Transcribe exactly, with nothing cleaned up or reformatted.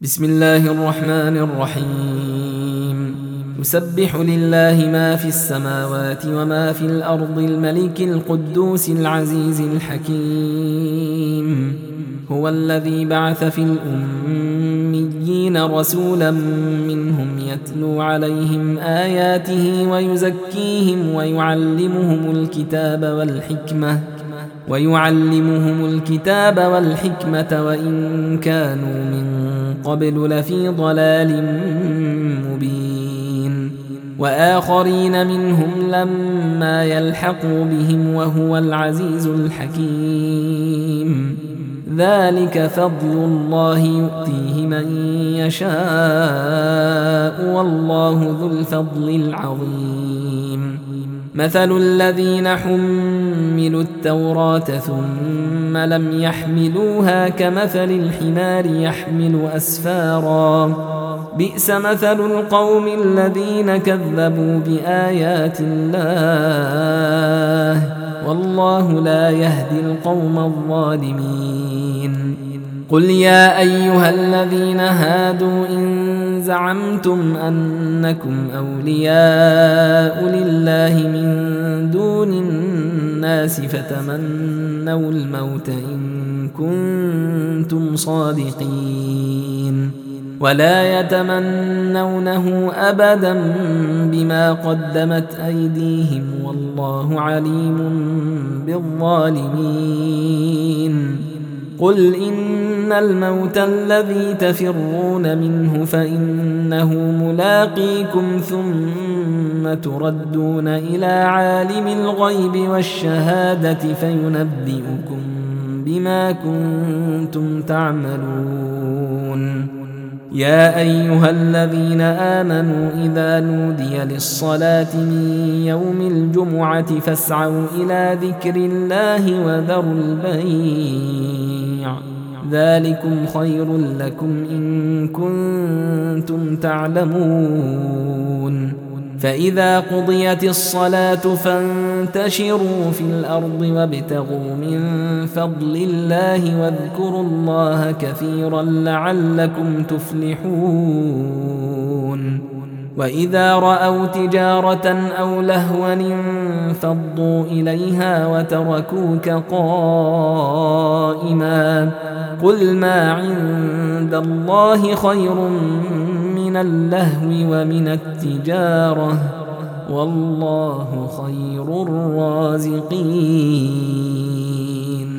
بسم الله الرحمن الرحيم. يسبح لله ما في السماوات وما في الأرض الملك القدوس العزيز الحكيم. هو الذي بعث في الأميين رسولا منهم يتلو عليهم آياته ويزكيهم ويعلمهم الكتاب والحكمة ويعلمهم الكتاب والحكمة وإن كانوا من قبل لفي ضلال مبين، وآخرين منهم لما يلحقوا بهم وهو العزيز الحكيم. ذلك فضل الله يؤتيه من يشاء والله ذو الفضل العظيم. مثل الذين حملوا التوراة ثم لم يحملوها كمثل الحمار يحمل أسفارا، بئس مثل القوم الذين كذبوا بآيات الله والله لا يهدي القوم الظالمين. قل يا أيها الذين هادوا إن زعمتم أنكم أولياء لله من دون الناس فتمنوا الموت إن كنتم صادقين، ولا يتمنونه أبدا بما قدمت أيديهم والله عليم بالظالمين. قل إن الموت الذي تفرون منه فإنه ملاقيكم ثم تردون إلى عالم الغيب والشهادة فينبئكم بما كنتم تعملون. يا أيها الذين آمنوا إذا نودي للصلاة من يوم الجمعة فاسعوا إلى ذكر الله وذروا البيع، ذلكم خير لكم إن كنتم تعلمون. فإذا قضيت الصلاة فانتشروا في الأرض وابتغوا من فضل الله واذكروا الله كثيرا لعلكم تفلحون. وإذا رأوا تجارة أو لهوا انفضوا إليها وتركوك قائما، قل ما عند الله خير من اللهو ومن التجارة والله خير الرازقين.